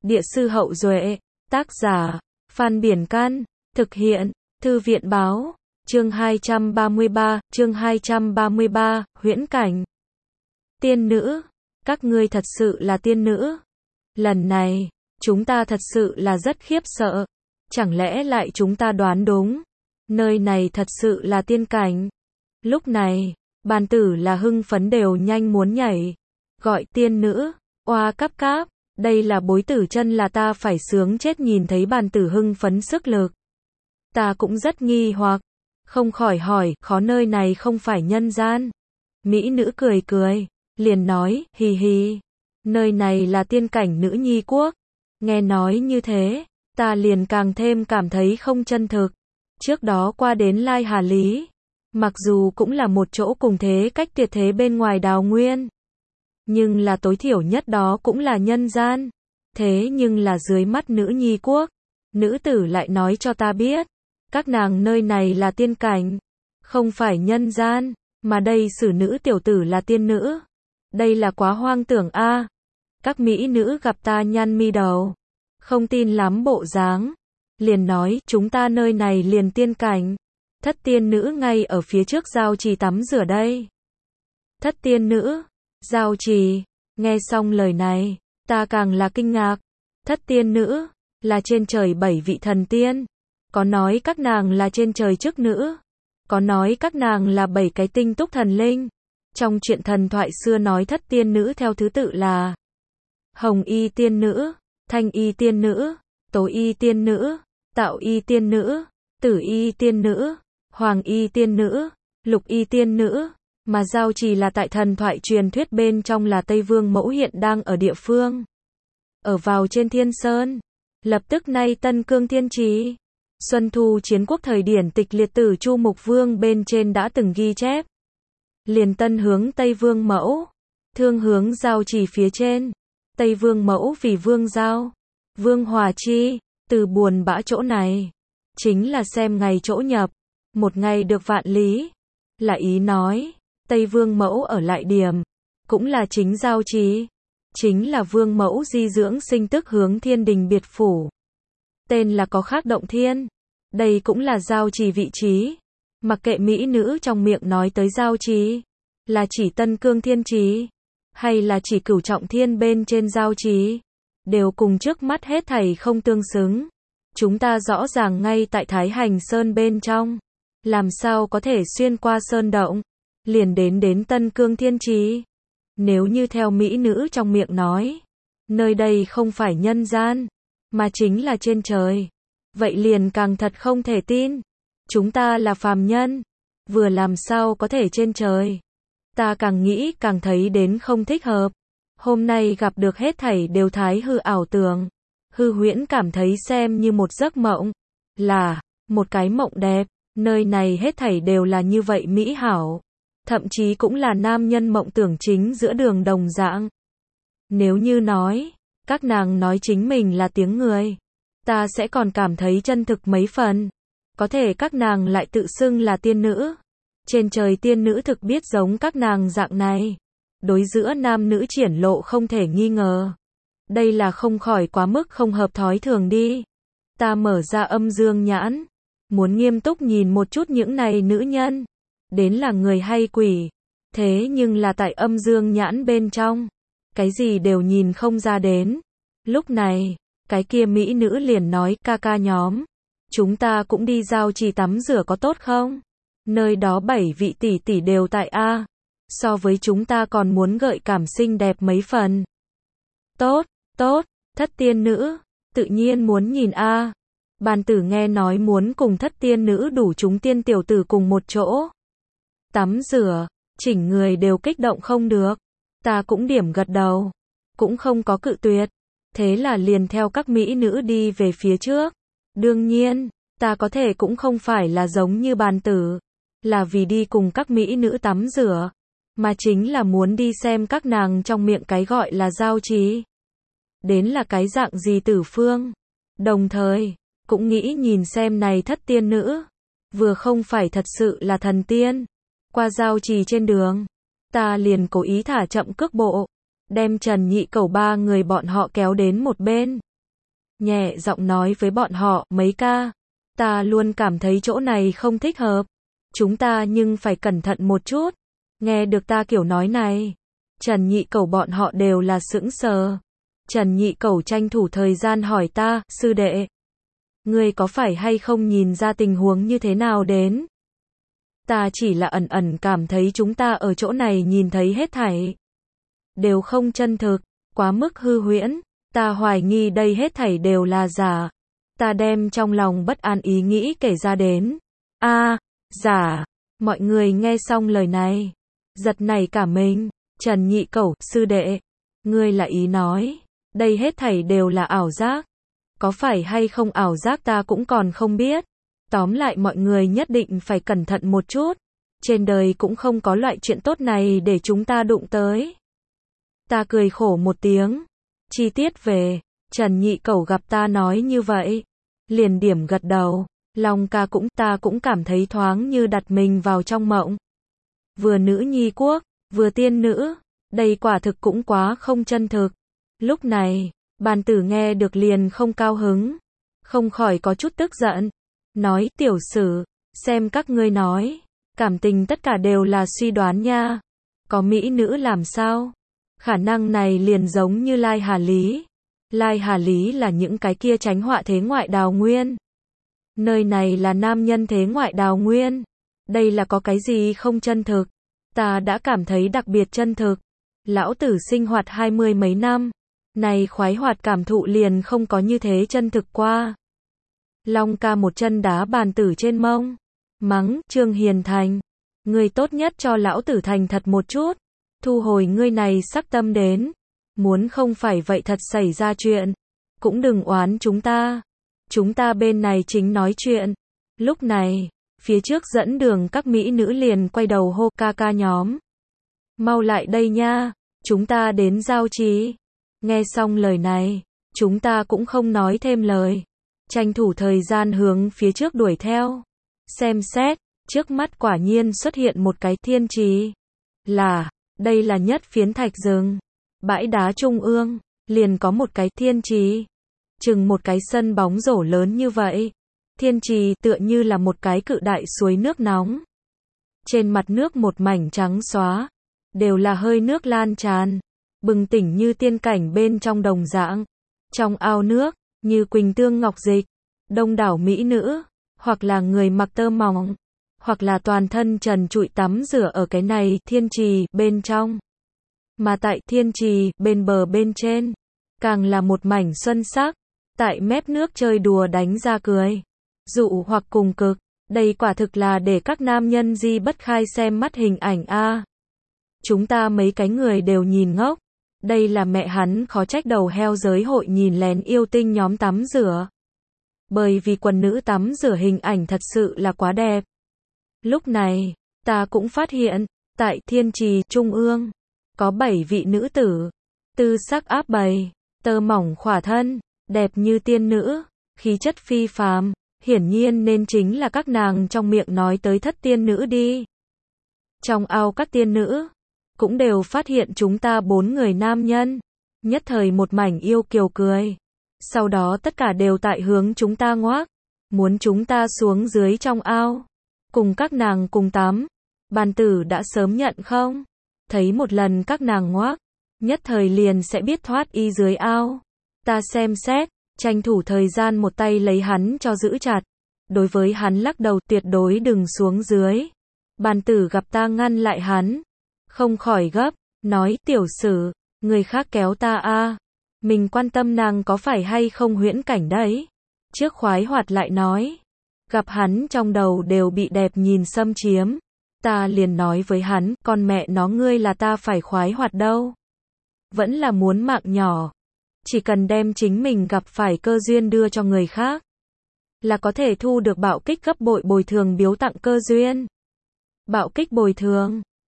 Địa sư Hậu Duệ, tác giả, Phan Biển Căn, thực hiện, Thư viện Báo, chương 233, huyễn cảnh. Tiên nữ, các ngươi thật sự là tiên nữ. Lần này, chúng ta thật sự là rất khiếp sợ. Chẳng lẽ lại chúng ta đoán đúng? Nơi này thật sự là tiên cảnh. Lúc này, bàn tử là hưng phấn đều nhanh muốn nhảy. Gọi tiên nữ, oa cáp cáp, đây là bối tử chân là ta phải sướng chết nhìn thấy bàn tử hưng phấn sức lực. Ta cũng rất nghi hoặc, không khỏi hỏi, khó nơi này không phải nhân gian. Mỹ nữ cười cười, liền nói, hì hì, nơi này là tiên cảnh nữ nhi quốc. Nghe nói như thế, ta liền càng thêm cảm thấy không chân thực. Trước đó qua đến Lai Hà Lý, mặc dù cũng là một chỗ cùng thế cách tuyệt thế bên ngoài đào nguyên, nhưng là tối thiểu nhất đó cũng là nhân gian. Thế nhưng là dưới mắt nữ nhi quốc, nữ tử lại nói cho ta biết, các nàng nơi này là tiên cảnh, không phải nhân gian, mà đây xử nữ tiểu tử là tiên nữ. Đây là quá hoang tưởng a. Các mỹ nữ gặp ta nhăn mi đầu, không tin lắm bộ dáng, liền nói, chúng ta nơi này liền tiên cảnh. Thất tiên nữ ngay ở phía trước giao trì tắm rửa đây. Thất tiên nữ, giao trì, nghe xong lời này, ta càng là kinh ngạc. Thất tiên nữ, là trên trời 7 vị thần tiên. Có nói các nàng là trên trời chức nữ. Có nói các nàng là 7 cái tinh túc thần linh. Trong truyện thần thoại xưa nói thất tiên nữ theo thứ tự là Hồng y tiên nữ, Thanh y tiên nữ, Tố y tiên nữ, Tạo y tiên nữ, Tử y tiên nữ, Hoàng y tiên nữ, Lục y tiên nữ. Mà giao trì là tại thần thoại truyền thuyết bên trong là Tây Vương Mẫu hiện đang ở địa phương. Ở vào trên Thiên Sơn. Lập tức nay Tân Cương Thiên Trì. Xuân Thu Chiến Quốc thời điển tịch liệt tử Chu Mục Vương bên trên đã từng ghi chép. Liền Tân hướng Tây Vương Mẫu, Thương hướng giao trì phía trên. Tây Vương Mẫu vì Vương Giao, Vương Hòa Chi, từ buồn bã chỗ này. Chính là xem ngày chỗ nhập, một ngày được vạn lý. Là ý nói, Tây Vương Mẫu ở lại điểm, cũng là chính giao trì. Chính là Vương Mẫu di dưỡng sinh tức hướng thiên đình biệt phủ. Tên là có khác động thiên. Đây cũng là giao trì vị trí. Mặc kệ mỹ nữ trong miệng nói tới giao trì, là chỉ Tân Cương Thiên Trì, hay là chỉ Cửu Trọng Thiên bên trên giao trì, đều cùng trước mắt hết thảy không tương xứng. Chúng ta rõ ràng ngay tại Thái Hành Sơn bên trong, làm sao có thể xuyên qua sơn động, liền đến Tân Cương Thiên Trì. Nếu như theo mỹ nữ trong miệng nói, nơi đây không phải nhân gian, mà chính là trên trời, vậy liền càng thật không thể tin. Chúng ta là phàm nhân, vừa làm sao có thể trên trời. Ta càng nghĩ càng thấy đến không thích hợp. Hôm nay gặp được hết thảy đều thái hư ảo tưởng. Hư huyễn cảm thấy xem như một giấc mộng. Là, một cái mộng đẹp. Nơi này hết thảy đều là như vậy mỹ hảo. Thậm chí cũng là nam nhân mộng tưởng chính giữa đường đồng dạng. Nếu như nói, các nàng nói chính mình là tiếng người, ta sẽ còn cảm thấy chân thực mấy phần. Có thể các nàng lại tự xưng là tiên nữ. Trên trời tiên nữ thực biết giống các nàng dạng này. Đối giữa nam nữ triển lộ không thể nghi ngờ. Đây là không khỏi quá mức không hợp thói thường đi. Ta mở ra âm dương nhãn, muốn nghiêm túc nhìn một chút những này nữ nhân. Đến là người hay quỷ. Thế nhưng là tại âm dương nhãn bên trong, cái gì đều nhìn không ra đến. Lúc này, cái kia mỹ nữ liền nói, ca ca nhóm, chúng ta cũng đi giao trì tắm rửa có tốt không? Nơi đó 7 vị tỷ tỷ đều tại A. So với chúng ta còn muốn gợi cảm xinh đẹp mấy phần. Tốt, tốt, thất tiên nữ, tự nhiên muốn nhìn A. Bàn tử nghe nói muốn cùng thất tiên nữ đủ chúng tiên tiểu tử cùng một chỗ. Tắm rửa, chỉnh người đều kích động không được. Ta cũng điểm gật đầu, cũng không có cự tuyệt. Thế là liền theo các mỹ nữ đi về phía trước. Đương nhiên, ta có thể cũng không phải là giống như bàn tử, là vì đi cùng các mỹ nữ tắm rửa, mà chính là muốn đi xem các nàng trong miệng cái gọi là giao trì. Đến là cái dạng gì tử phương. Đồng thời, cũng nghĩ nhìn xem này thất tiên nữ, vừa không phải thật sự là thần tiên. Qua giao trì trên đường, ta liền cố ý thả chậm cước bộ, đem Trần Nhị Cẩu 3 người bọn họ kéo đến một bên, nhẹ giọng nói với bọn họ, mấy ca, ta luôn cảm thấy chỗ này không thích hợp. Chúng ta nhưng phải cẩn thận một chút. Nghe được ta kiểu nói này, Trần Nhị Cẩu bọn họ đều là sững sờ. Trần Nhị Cẩu tranh thủ thời gian hỏi ta, sư đệ, ngươi có phải hay không nhìn ra tình huống như thế nào đến? Ta chỉ là ẩn ẩn cảm thấy chúng ta ở chỗ này nhìn thấy hết thảy đều không chân thực, quá mức hư huyễn. Ta hoài nghi đây hết thảy đều là giả. Ta đem trong lòng bất an ý nghĩ kể ra đến. Giả. Mọi người nghe xong lời này, giật nảy cả mình. Trần Nhị Cẩu, sư đệ, ngươi là ý nói, đây hết thảy đều là ảo giác. Có phải hay không ảo giác ta cũng còn không biết. Tóm lại mọi người nhất định phải cẩn thận một chút. Trên đời cũng không có loại chuyện tốt này để chúng ta đụng tới. Ta cười khổ một tiếng. Chi tiết về, Trần Nhị Cẩu gặp ta nói như vậy, liền điểm gật đầu. Long ca ta cũng cảm thấy thoáng như đặt mình vào trong mộng. Vừa nữ nhi quốc, vừa tiên nữ, đây quả thực cũng quá không chân thực. Lúc này, bàn tử nghe được liền không cao hứng, không khỏi có chút tức giận. Nói, tiểu sử, xem các ngươi nói, cảm tình tất cả đều là suy đoán nha. Có mỹ nữ làm sao? Khả năng này liền giống như Lai Hà Lý. Lai Hà Lý là những cái kia tránh họa thế ngoại đào nguyên. Nơi này là nam nhân thế ngoại đào nguyên. Đây là có cái gì không chân thực? Ta đã cảm thấy đặc biệt chân thực. Lão tử sinh hoạt 20 mấy năm. Này khoái hoạt cảm thụ liền không có như thế chân thực qua. Long ca một chân đá bàn tử trên mông. Mắng, Trương Hiền Thành. Ngươi tốt nhất cho lão tử thành thật một chút. Thu hồi ngươi này sắc tâm đến. Muốn không phải vậy thật xảy ra chuyện. Cũng đừng oán chúng ta. Chúng ta bên này chính nói chuyện. Lúc này, phía trước dẫn đường các mỹ nữ liền quay đầu hô ca ca nhóm. Mau lại đây nha, chúng ta đến giao trì. Nghe xong lời này, chúng ta cũng không nói thêm lời. Tranh thủ thời gian hướng phía trước đuổi theo. Xem xét, trước mắt quả nhiên xuất hiện một cái thiên trì. Đây là nhất phiến thạch rừng. Bãi đá trung ương, liền có một cái thiên trì. Chừng một cái sân bóng rổ lớn như vậy. Thiên trì tựa như là một cái cự đại suối nước nóng. Trên mặt nước một mảnh trắng xóa. Đều là hơi nước lan tràn. Bừng tỉnh như tiên cảnh bên trong đồng dạng. Trong ao nước, như quỳnh tương ngọc dịch. Đông đảo mỹ nữ, hoặc là người mặc tơ mỏng, hoặc là toàn thân trần trụi tắm rửa ở cái này thiên trì bên trong. Mà tại thiên trì, bên bờ bên trên, càng là một mảnh xuân sắc. Tại mép nước chơi đùa đánh ra cười. Dụ hoặc cùng cực. Đây quả thực là để các nam nhân di bất khai xem mắt hình ảnh a. Chúng ta mấy cái người đều nhìn ngốc. Đây là mẹ hắn khó trách đầu heo giới hội nhìn lén yêu tinh nhóm tắm rửa. Bởi vì quần nữ tắm rửa hình ảnh thật sự là quá đẹp. Lúc này, ta cũng phát hiện, tại thiên trì trung ương, có 7 vị nữ tử. Tư sắc áp bày, tơ mỏng khỏa thân, đẹp như tiên nữ, khí chất phi phàm, hiển nhiên nên chính là các nàng trong miệng nói tới thất tiên nữ đi. Trong ao các tiên nữ, cũng đều phát hiện chúng ta 4 người nam nhân, nhất thời một mảnh yêu kiều cười. Sau đó tất cả đều tại hướng chúng ta ngoác, muốn chúng ta xuống dưới trong ao, cùng các nàng cùng tắm. Bàn tử đã sớm nhận không? Thấy một lần các nàng ngoác, nhất thời liền sẽ biết thoát y dưới ao. Ta xem xét, tranh thủ thời gian một tay lấy hắn cho giữ chặt. Đối với hắn lắc đầu tuyệt đối đừng xuống dưới. Bàn tử gặp ta ngăn lại hắn, không khỏi gấp, nói tiểu sử, người khác kéo ta a, mình quan tâm nàng có phải hay không huyễn cảnh đấy. Trước khoái hoạt lại nói, gặp hắn trong đầu đều bị đẹp nhìn xâm chiếm. Ta liền nói với hắn, con mẹ nó ngươi là ta phải khoái hoạt đâu. Vẫn là muốn mạng nhỏ. Chỉ cần đem chính mình gặp phải cơ duyên đưa cho người khác, là có thể thu được bạo kích gấp bội bồi thường biếu tặng cơ duyên. Bạo kích bồi thường.